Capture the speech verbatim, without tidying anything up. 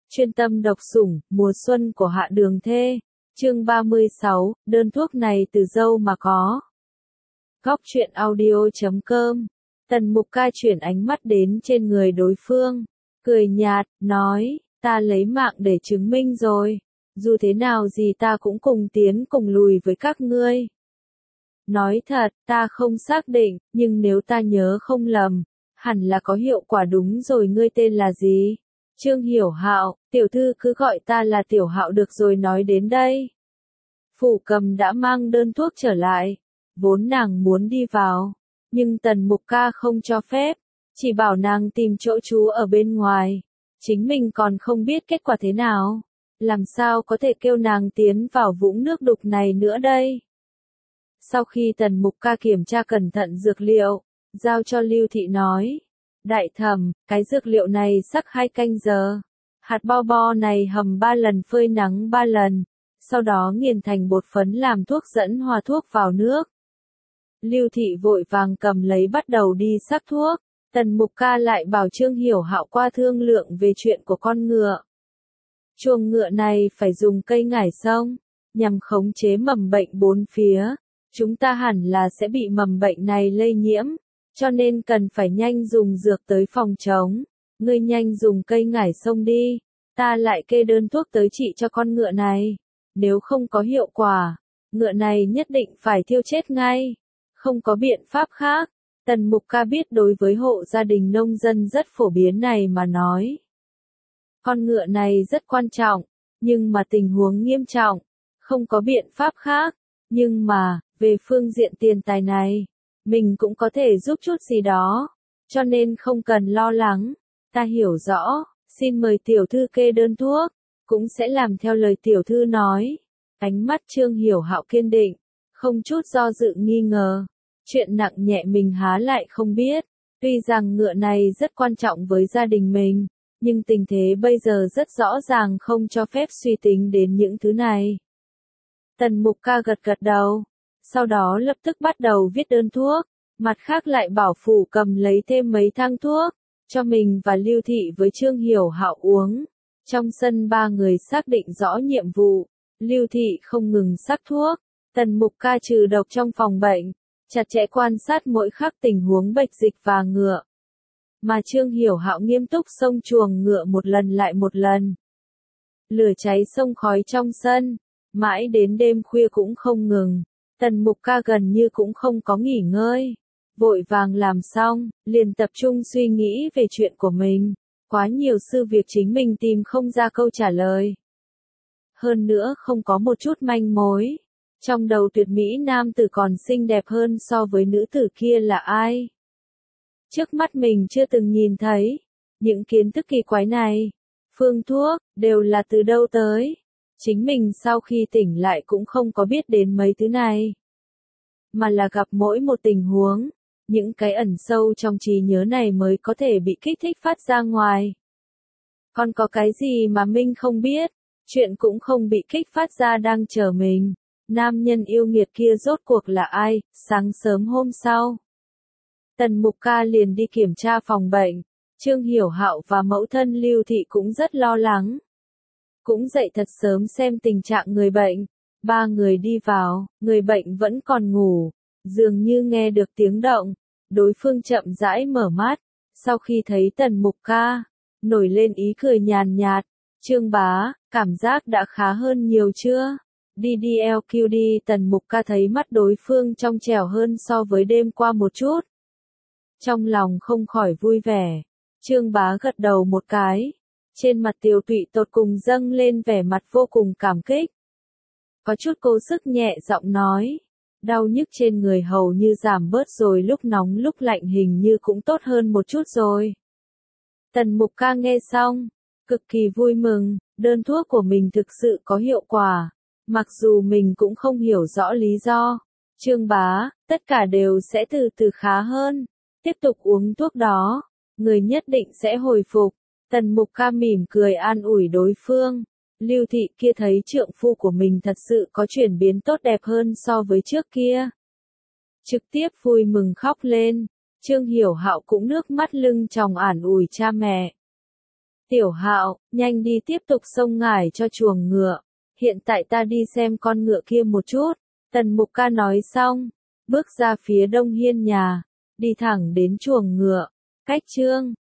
Chuyên tâm độc sủng, mùa xuân của Hạ Đường Thê. Chương ba mươi sáu, đơn thuốc này từ dâu mà có. Góc truyện audio chấm com. Tần Mục Ca chuyển ánh mắt đến trên người đối phương, cười nhạt, nói, ta lấy mạng để chứng minh rồi, dù thế nào gì ta cũng cùng tiến cùng lùi với các ngươi. Nói thật, ta không xác định, nhưng nếu ta nhớ không lầm, hẳn là có hiệu quả đúng rồi. Ngươi tên là gì? Trương Hiểu Hạo, tiểu thư cứ gọi ta là Tiểu Hạo được rồi. Nói đến đây, Phủ Cầm đã mang đơn thuốc trở lại, vốn nàng muốn đi vào, nhưng Tần Mục Ca không cho phép, chỉ bảo nàng tìm chỗ trú ở bên ngoài, chính mình còn không biết kết quả thế nào, làm sao có thể kêu nàng tiến vào vũng nước đục này nữa đây. Sau khi Tần Mục Ca kiểm tra cẩn thận dược liệu, giao cho Lưu Thị nói, đại thẩm, cái dược liệu này sắc hai canh giờ, hạt bao bo này hầm ba lần phơi nắng ba lần, sau đó nghiền thành bột phấn làm thuốc dẫn hòa thuốc vào nước. Lưu Thị vội vàng cầm lấy bắt đầu đi sắc thuốc, Tần Mục Ca lại bảo Trương Hiểu Hạo qua thương lượng về chuyện của con ngựa. Chuồng ngựa này phải dùng cây ngải sông, nhằm khống chế mầm bệnh bốn phía, chúng ta hẳn là sẽ bị mầm bệnh này lây nhiễm, cho nên cần phải nhanh dùng dược tới phòng chống. Ngươi nhanh dùng cây ngải sông đi, ta lại kê đơn thuốc tới trị cho con ngựa này. Nếu không có hiệu quả, ngựa này nhất định phải thiêu chết ngay. Không có biện pháp khác. Tần Mục Ca biết đối với hộ gia đình nông dân rất phổ biến này mà nói, con ngựa này rất quan trọng, nhưng mà tình huống nghiêm trọng, không có biện pháp khác. Nhưng mà, về phương diện tiền tài này, mình cũng có thể giúp chút gì đó, cho nên không cần lo lắng. Ta hiểu rõ, xin mời tiểu thư kê đơn thuốc, cũng sẽ làm theo lời tiểu thư nói. Ánh mắt Trương Hiểu Hạo kiên định, không chút do dự nghi ngờ. Chuyện nặng nhẹ mình há lại không biết. Tuy rằng ngựa này rất quan trọng với gia đình mình, nhưng tình thế bây giờ rất rõ ràng không cho phép suy tính đến những thứ này. Tần Mục Ca gật gật đầu, sau đó lập tức bắt đầu viết đơn thuốc, mặt khác lại bảo Phủ Cầm lấy thêm mấy thang thuốc, cho mình và Lưu Thị với Trương Hiểu Hạo uống. Trong sân ba người xác định rõ nhiệm vụ, Lưu Thị không ngừng sắc thuốc, Tần Mục Ca trừ độc trong phòng bệnh, chặt chẽ quan sát mỗi khắc tình huống bệnh dịch và ngựa. Mà Trương Hiểu Hạo nghiêm túc xông chuồng ngựa một lần lại một lần. Lửa cháy xông khói trong sân, mãi đến đêm khuya cũng không ngừng. Tần Mục Ca gần như cũng không có nghỉ ngơi. Vội vàng làm xong, liền tập trung suy nghĩ về chuyện của mình. Quá nhiều sự việc chính mình tìm không ra câu trả lời. Hơn nữa không có một chút manh mối. Trong đầu tuyệt mỹ nam tử còn xinh đẹp hơn so với nữ tử kia là ai? Trước mắt mình chưa từng nhìn thấy. Những kiến thức kỳ quái này, phương thuốc, đều là từ đâu tới? Chính mình sau khi tỉnh lại cũng không có biết đến mấy thứ này. Mà là gặp mỗi một tình huống, những cái ẩn sâu trong trí nhớ này mới có thể bị kích thích phát ra ngoài. Còn có cái gì mà mình không biết? Chuyện cũng không bị kích phát ra đang chờ mình. Nam nhân yêu nghiệt kia rốt cuộc là ai? Sáng sớm hôm sau, Tần Mục Ca liền đi kiểm tra phòng bệnh. Trương Hiểu Hạo và mẫu thân Lưu Thị cũng rất lo lắng. Cũng dậy thật sớm xem tình trạng người bệnh. Ba người đi vào, người bệnh vẫn còn ngủ, dường như nghe được tiếng động. Đối phương chậm rãi mở mắt, sau khi thấy Tần Mục Ca, nổi lên ý cười nhàn nhạt. Trương bá, cảm giác đã khá hơn nhiều chưa? Đi đi eo kiu đi. Tần Mục Ca thấy mắt đối phương trong trẻo hơn so với đêm qua một chút. Trong lòng không khỏi vui vẻ. Trương bá gật đầu một cái. Trên mặt Tiều Tụy tột cùng dâng lên vẻ mặt vô cùng cảm kích. Có chút cố sức nhẹ giọng nói. Đau nhức trên người hầu như giảm bớt rồi, lúc nóng lúc lạnh hình như cũng tốt hơn một chút rồi. Tần Mục Ca nghe xong, cực kỳ vui mừng, đơn thuốc của mình thực sự có hiệu quả. Mặc dù mình cũng không hiểu rõ lý do. Trương bá, tất cả đều sẽ từ từ khá hơn. Tiếp tục uống thuốc đó, người nhất định sẽ hồi phục. Tần Mục Ca mỉm cười an ủi đối phương. Lưu Thị kia thấy trượng phu của mình thật sự có chuyển biến tốt đẹp hơn so với trước kia. Trực tiếp vui mừng khóc lên. Trương Hiểu Hạo cũng nước mắt lưng tròng an ủi cha mẹ. Tiểu Hạo, nhanh đi tiếp tục xông ngải cho chuồng ngựa. Hiện tại ta đi xem con ngựa kia một chút. Tần Mục Ca nói xong, bước ra phía đông hiên nhà, đi thẳng đến chuồng ngựa. Cách chương